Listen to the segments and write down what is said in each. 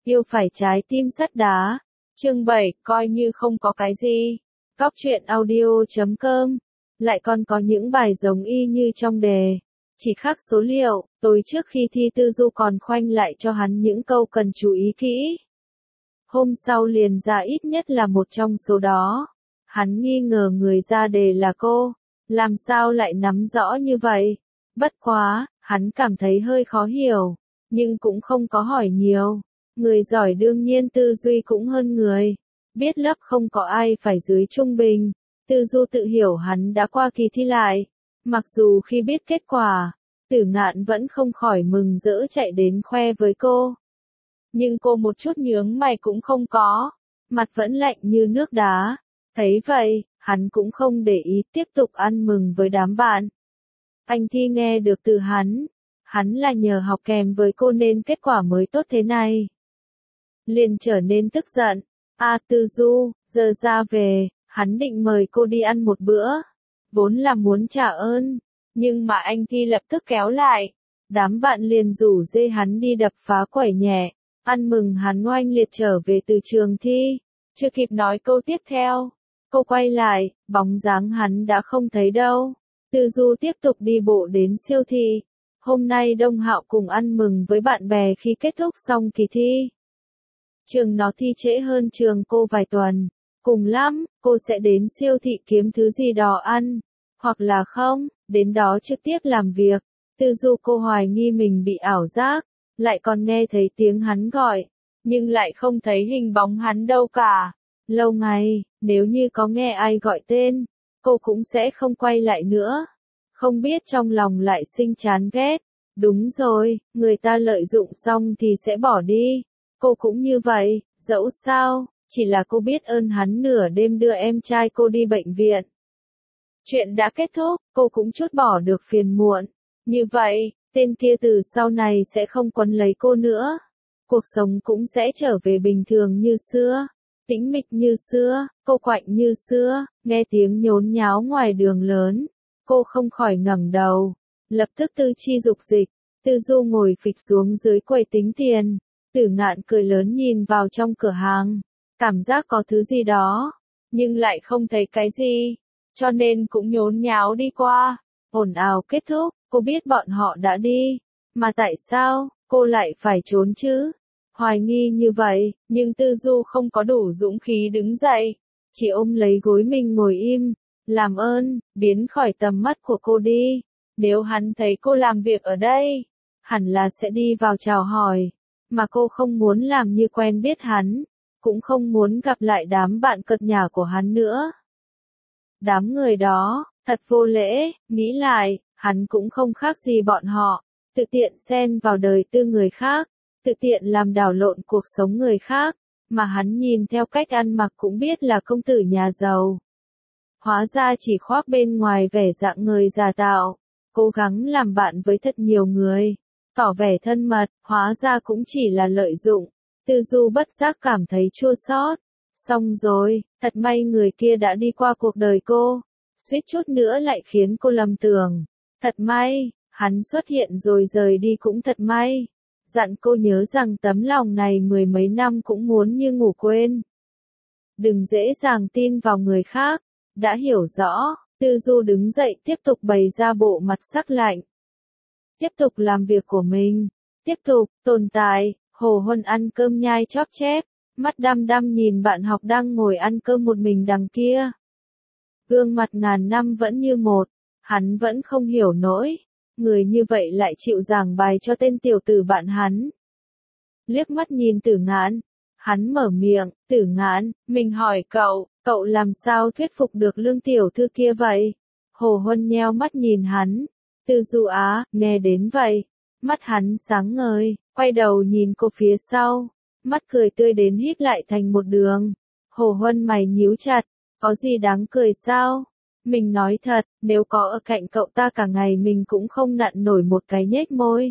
Yêu phải trái tim sắt đá. Chương 7, coi như không có cái gì. Góc truyện audio.com. Lại còn có những bài giống y như trong đề. Chỉ khác số liệu, tối trước khi thi Tư Du còn khoanh lại cho hắn những câu cần chú ý kỹ. Hôm sau liền ra ít nhất là một trong số đó. Hắn nghi ngờ người ra đề là cô. Làm sao lại nắm rõ như vậy? Bất quá, hắn cảm thấy hơi khó hiểu. Nhưng cũng không có hỏi nhiều. Người giỏi đương nhiên tư duy cũng hơn người. Biết lớp không có ai phải dưới trung bình. Tư Du tự hiểu hắn đã qua kỳ thi lại. Mặc dù khi biết kết quả, Tử Ngạn vẫn không khỏi mừng rỡ chạy đến khoe với cô. Nhưng cô một chút nhướng mày cũng không có. Mặt vẫn lạnh như nước đá. Thấy vậy, hắn cũng không để ý tiếp tục ăn mừng với đám bạn. Anh thi nghe được từ hắn là nhờ học kèm với cô nên kết quả mới tốt thế này. Liền trở nên tức giận. Tư Du, giờ ra về, hắn định mời cô đi ăn một bữa. Vốn là muốn trả ơn, nhưng mà anh thi lập tức kéo lại. Đám bạn liền rủ dê hắn đi đập phá quẩy nhẹ, ăn mừng hắn oanh liệt trở về từ trường thi. Chưa kịp nói câu tiếp theo, cô quay lại, bóng dáng hắn đã không thấy đâu. Tư Du tiếp tục đi bộ đến siêu thị. Hôm nay Đông Hạo cùng ăn mừng với bạn bè khi kết thúc xong kỳ thi. Trường nó thi trễ hơn trường cô vài tuần. Cùng lắm, cô sẽ đến siêu thị kiếm thứ gì đó ăn. Hoặc là không, đến đó trực tiếp làm việc. Tư Du cô hoài nghi mình bị ảo giác. Lại còn nghe thấy tiếng hắn gọi. Nhưng lại không thấy hình bóng hắn đâu cả. Lâu ngày, nếu như có nghe ai gọi tên, cô cũng sẽ không quay lại nữa. Không biết trong lòng lại sinh chán ghét. Đúng rồi, người ta lợi dụng xong thì sẽ bỏ đi. Cô cũng như vậy, dẫu sao, chỉ là cô biết ơn hắn nửa đêm đưa em trai cô đi bệnh viện. Chuyện đã kết thúc, cô cũng trút bỏ được phiền muộn. Như vậy, tên kia từ sau này sẽ không quấn lấy cô nữa. Cuộc sống cũng sẽ trở về bình thường như xưa. Tĩnh mịch như xưa, cô quạnh như xưa, nghe tiếng nhốn nháo ngoài đường lớn. Cô không khỏi ngẩng đầu. Lập tức tư chi dục dịch. Tư Du ngồi phịch xuống dưới quầy tính tiền. Tử Ngạn cười lớn nhìn vào trong cửa hàng. Cảm giác có thứ gì đó. Nhưng lại không thấy cái gì. Cho nên cũng nhốn nháo đi qua. Ồn ào kết thúc, cô biết bọn họ đã đi. Mà tại sao, cô lại phải trốn chứ? Hoài nghi như vậy, nhưng Tư Du không có đủ dũng khí đứng dậy. Chỉ ôm lấy gối mình ngồi im. Làm ơn, biến khỏi tầm mắt của cô đi. Nếu hắn thấy cô làm việc ở đây, hẳn là sẽ đi vào chào hỏi. Mà cô không muốn làm như quen biết hắn. Cũng không muốn gặp lại đám bạn cợt nhả của hắn nữa. Đám người đó, thật vô lễ, nghĩ lại, hắn cũng không khác gì bọn họ. Tự tiện xen vào đời tư người khác. Tự tiện làm đảo lộn cuộc sống người khác. Mà hắn nhìn theo cách ăn mặc cũng biết là công tử nhà giàu. Hóa ra chỉ khoác bên ngoài vẻ dạng người giả tạo. Cố gắng làm bạn với thật nhiều người. Tỏ vẻ thân mật, hóa ra cũng chỉ là lợi dụng. Tư Du bất giác cảm thấy chua xót. Xong rồi, thật may người kia đã đi qua cuộc đời cô. Suýt chút nữa lại khiến cô lầm tưởng. Thật may, hắn xuất hiện rồi rời đi cũng thật may. Dặn cô nhớ rằng tấm lòng này mười mấy năm cũng muốn như ngủ quên. Đừng dễ dàng tin vào người khác. Đã hiểu rõ, Tư Du đứng dậy tiếp tục bày ra bộ mặt sắc lạnh. Tiếp tục làm việc của mình. Tiếp tục, tồn tại. Hồ Huân ăn cơm nhai chóp chép. Mắt đăm đăm nhìn bạn học đang ngồi ăn cơm một mình đằng kia. Gương mặt ngàn năm vẫn như một. Hắn vẫn không hiểu nổi. Người như vậy lại chịu giảng bài cho tên tiểu tử bạn hắn. Liếc mắt nhìn Tử Ngạn. Hắn mở miệng, Tử Ngạn, mình hỏi cậu làm sao thuyết phục được Lương tiểu thư kia vậy? Hồ Huân nheo mắt nhìn hắn. Tư Du á, nghe đến vậy. Mắt hắn sáng ngời, quay đầu nhìn cô phía sau. Mắt cười tươi đến híp lại thành một đường. Hồ Huân mày nhíu chặt, có gì đáng cười sao? Mình nói thật, nếu có ở cạnh cậu ta cả ngày mình cũng không nặn nổi một cái nhếch môi.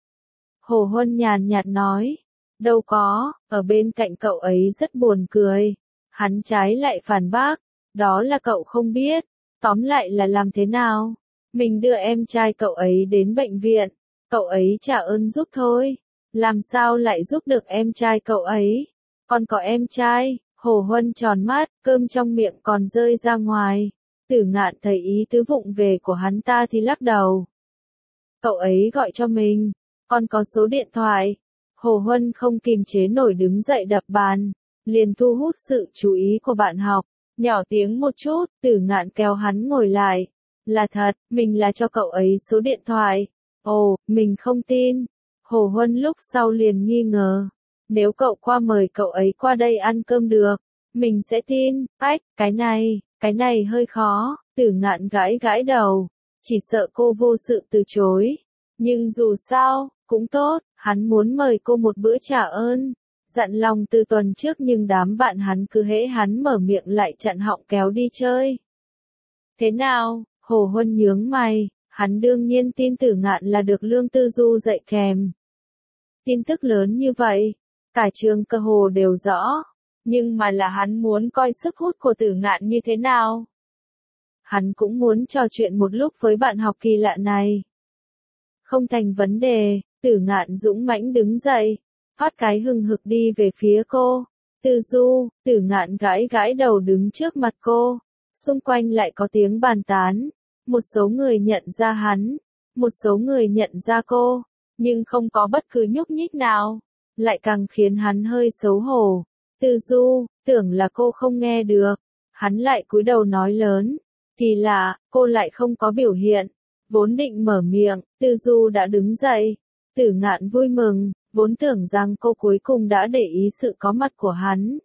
Hồ Huân nhàn nhạt nói, đâu có, ở bên cạnh cậu ấy rất buồn cười. Hắn trái lại phản bác, đó là cậu không biết, tóm lại là làm thế nào? Mình đưa em trai cậu ấy đến bệnh viện, cậu ấy trả ơn giúp thôi. Làm sao lại giúp được em trai cậu ấy? Còn có em trai, Hồ Huân tròn mắt, cơm trong miệng còn rơi ra ngoài. Tử Ngạn thấy ý tứ vụng về của hắn ta thì lắc đầu. Cậu ấy gọi cho mình, còn có số điện thoại. Hồ Huân không kìm chế nổi đứng dậy đập bàn, liền thu hút sự chú ý của bạn học. Nhỏ tiếng một chút, Tử Ngạn kéo hắn ngồi lại. Là thật, mình là cho cậu ấy số điện thoại. Ồ, mình không tin. Hồ Huân lúc sau liền nghi ngờ. Nếu cậu qua mời cậu ấy qua đây ăn cơm được, mình sẽ tin. Ách, cái này hơi khó. Tử Ngạn gãi gãi đầu. Chỉ sợ cô vô sự từ chối. Nhưng dù sao, cũng tốt, hắn muốn mời cô một bữa trả ơn. Dặn lòng từ tuần trước nhưng đám bạn hắn cứ hễ hắn mở miệng lại chặn họng kéo đi chơi. Thế nào? Hồ Huân nhướng mày, hắn đương nhiên tin Tử Ngạn là được Lương Tư Du dạy kèm. Tin tức lớn như vậy, cả trường cơ hồ đều rõ, nhưng mà là hắn muốn coi sức hút của Tử Ngạn như thế nào. Hắn cũng muốn trò chuyện một lúc với bạn học kỳ lạ này. Không thành vấn đề, Tử Ngạn dũng mãnh đứng dậy, phát cái hừng hực đi về phía cô. Tư Du, Tử Ngạn gãi gãi đầu đứng trước mặt cô. Xung quanh lại có tiếng bàn tán. Một số người nhận ra hắn, một số người nhận ra cô, nhưng không có bất cứ nhúc nhích nào. Lại càng khiến hắn hơi xấu hổ. Tư Du, tưởng là cô không nghe được. Hắn lại cúi đầu nói lớn. Thì là, cô lại không có biểu hiện. Vốn định mở miệng, Tư Du đã đứng dậy. Tử Ngạn vui mừng, vốn tưởng rằng cô cuối cùng đã để ý sự có mặt của hắn.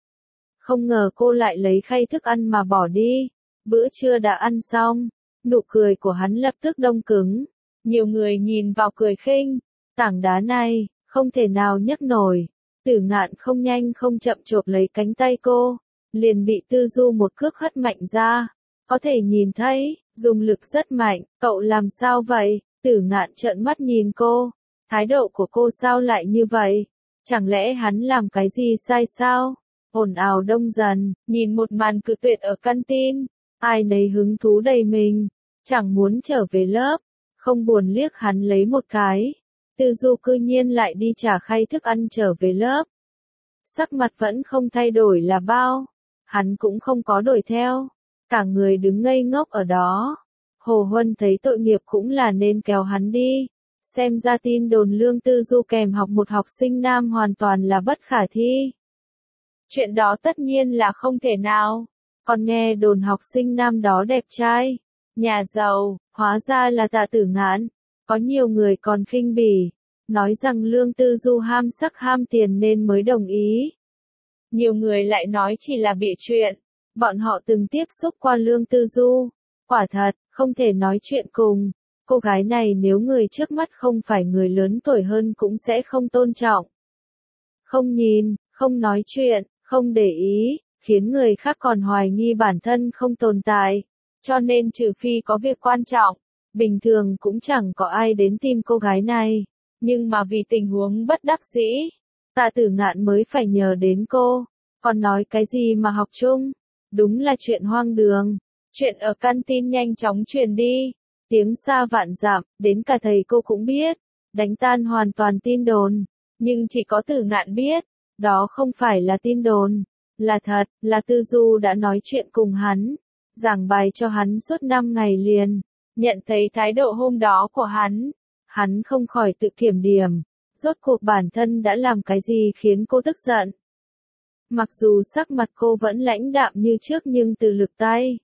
Không ngờ cô lại lấy khay thức ăn mà bỏ đi. Bữa trưa đã ăn xong, nụ cười của hắn lập tức đông cứng. Nhiều người nhìn vào cười khinh. Tảng đá này, không thể nào nhấc nổi. Tử Ngạn không nhanh không chậm chộp lấy cánh tay cô, liền bị Tư Du một cước hất mạnh ra. Có thể nhìn thấy, dùng lực rất mạnh. Cậu làm sao vậy? Tử Ngạn trợn mắt nhìn cô. Thái độ của cô sao lại như vậy? Chẳng lẽ hắn làm cái gì sai sao? Ồn ào đông dần, nhìn một màn cự tuyệt ở canteen. Ai nấy hứng thú đầy mình, chẳng muốn trở về lớp, không buồn liếc hắn lấy một cái. Tư Du cư nhiên lại đi trả khay thức ăn trở về lớp. Sắc mặt vẫn không thay đổi là bao, hắn cũng không có đổi theo. Cả người đứng ngây ngốc ở đó. Hồ Huân thấy tội nghiệp cũng là nên kéo hắn đi. Xem ra tin đồn Lương Tư Du kèm học một học sinh nam hoàn toàn là bất khả thi. Chuyện đó tất nhiên là không thể nào. Còn nghe đồn học sinh nam đó đẹp trai, nhà giàu, hóa ra là Tạ Tử Ngạn. Có nhiều người còn khinh bỉ, nói rằng Lương Tư Du ham sắc ham tiền nên mới đồng ý. Nhiều người lại nói chỉ là bịa chuyện. Bọn họ từng tiếp xúc qua Lương Tư Du. Quả thật, không thể nói chuyện cùng. Cô gái này nếu người trước mắt không phải người lớn tuổi hơn cũng sẽ không tôn trọng. Không nhìn, không nói chuyện, không để ý, khiến người khác còn hoài nghi bản thân không tồn tại. Cho nên trừ phi có việc quan trọng, bình thường cũng chẳng có ai đến tìm cô gái này. Nhưng mà vì tình huống bất đắc dĩ, Tạ Tử Ngạn mới phải nhờ đến cô. Còn nói cái gì mà học chung? Đúng là chuyện hoang đường. Chuyện ở canteen nhanh chóng truyền đi. Tiếng xa vạn dặm, đến cả thầy cô cũng biết. Đánh tan hoàn toàn tin đồn. Nhưng chỉ có Tử Ngạn biết. Đó không phải là tin đồn. Là thật, là Tư Du đã nói chuyện cùng hắn. Giảng bài cho hắn suốt 5 ngày liền. Nhận thấy thái độ hôm đó của hắn. Hắn không khỏi tự kiểm điểm. Rốt cuộc bản thân đã làm cái gì khiến cô tức giận. Mặc dù sắc mặt cô vẫn lãnh đạm như trước nhưng từ lực tay.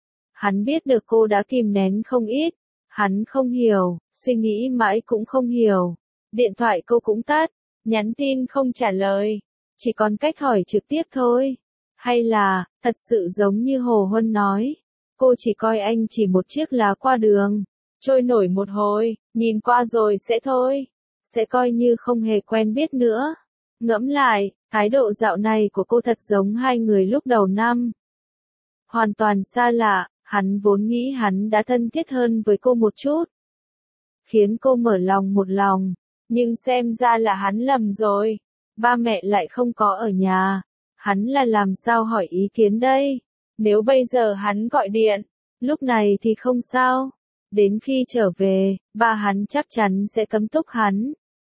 Hắn biết được cô đã kìm nén không ít. Hắn không hiểu, suy nghĩ mãi cũng không hiểu. Điện thoại cô cũng tắt, nhắn tin không trả lời. Chỉ còn cách hỏi trực tiếp thôi. Hay là, thật sự giống như Hồ Huân nói. Cô chỉ coi anh chỉ một chiếc lá qua đường. Trôi nổi một hồi, nhìn qua rồi sẽ thôi. Sẽ coi như không hề quen biết nữa. Ngẫm lại, thái độ dạo này của cô thật giống hai người lúc đầu năm. Hoàn toàn xa lạ, hắn vốn nghĩ hắn đã thân thiết hơn với cô một chút. Khiến cô mở lòng một lòng, nhưng xem ra là hắn lầm rồi. Ba mẹ lại không có ở nhà. Hắn là làm sao hỏi ý kiến đây? Nếu bây giờ hắn gọi điện, lúc này thì không sao. Đến khi trở về, ba hắn chắc chắn sẽ cấm túc hắn.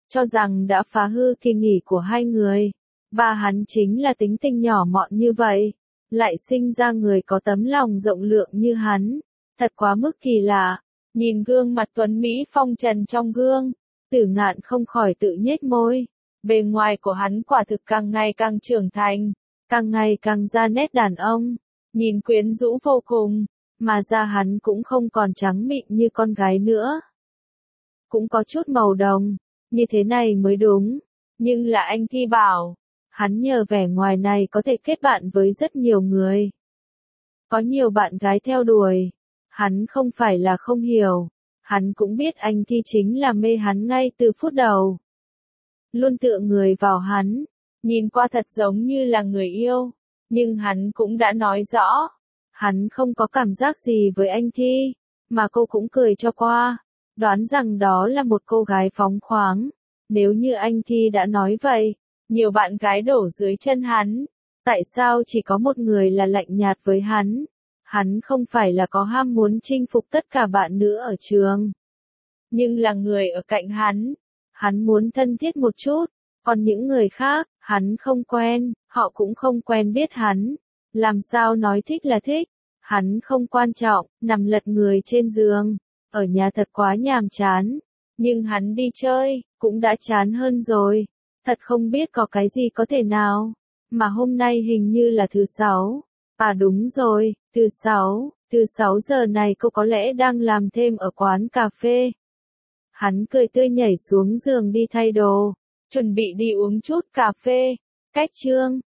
cho rằng đã phá hư kỳ nghỉ của hai người. Ba hắn chính là tính tình nhỏ mọn như vậy, lại sinh ra người có tấm lòng rộng lượng như hắn, thật quá mức kỳ lạ. Nhìn gương mặt tuấn Mỹ phong trần trong gương, Tử Ngạn không khỏi tự nhếch môi. Bề ngoài của hắn quả thực càng ngày càng trưởng thành, càng ngày càng ra nét đàn ông, nhìn quyến rũ vô cùng, mà da hắn cũng không còn trắng mịn như con gái nữa. Cũng có chút màu đồng, như thế này mới đúng, nhưng là anh Thi bảo, hắn nhờ vẻ ngoài này có thể kết bạn với rất nhiều người. Có nhiều bạn gái theo đuổi, hắn không phải là không hiểu, hắn cũng biết anh Thi chính là mê hắn ngay từ phút đầu. Luôn tựa người vào hắn, nhìn qua thật giống như là người yêu, nhưng hắn cũng đã nói rõ, hắn không có cảm giác gì với anh Thi, mà cô cũng cười cho qua, đoán rằng đó là một cô gái phóng khoáng. Nếu như anh Thi đã nói vậy, nhiều bạn gái đổ dưới chân hắn, tại sao chỉ có một người là lạnh nhạt với hắn? Hắn không phải là có ham muốn chinh phục tất cả bạn nữ ở trường, nhưng là người ở cạnh hắn muốn thân thiết một chút, còn những người khác, hắn không quen, họ cũng không quen biết hắn, làm sao nói thích là thích, hắn không quan trọng, nằm lật người trên giường, ở nhà thật quá nhàm chán, nhưng hắn đi chơi, cũng đã chán hơn rồi, thật không biết có cái gì có thể nào, mà hôm nay hình như là thứ sáu, à đúng rồi, thứ sáu giờ này cô có lẽ đang làm thêm ở quán cà phê. Hắn cười tươi nhảy xuống giường đi thay đồ, chuẩn bị đi uống chút cà phê. Cách chương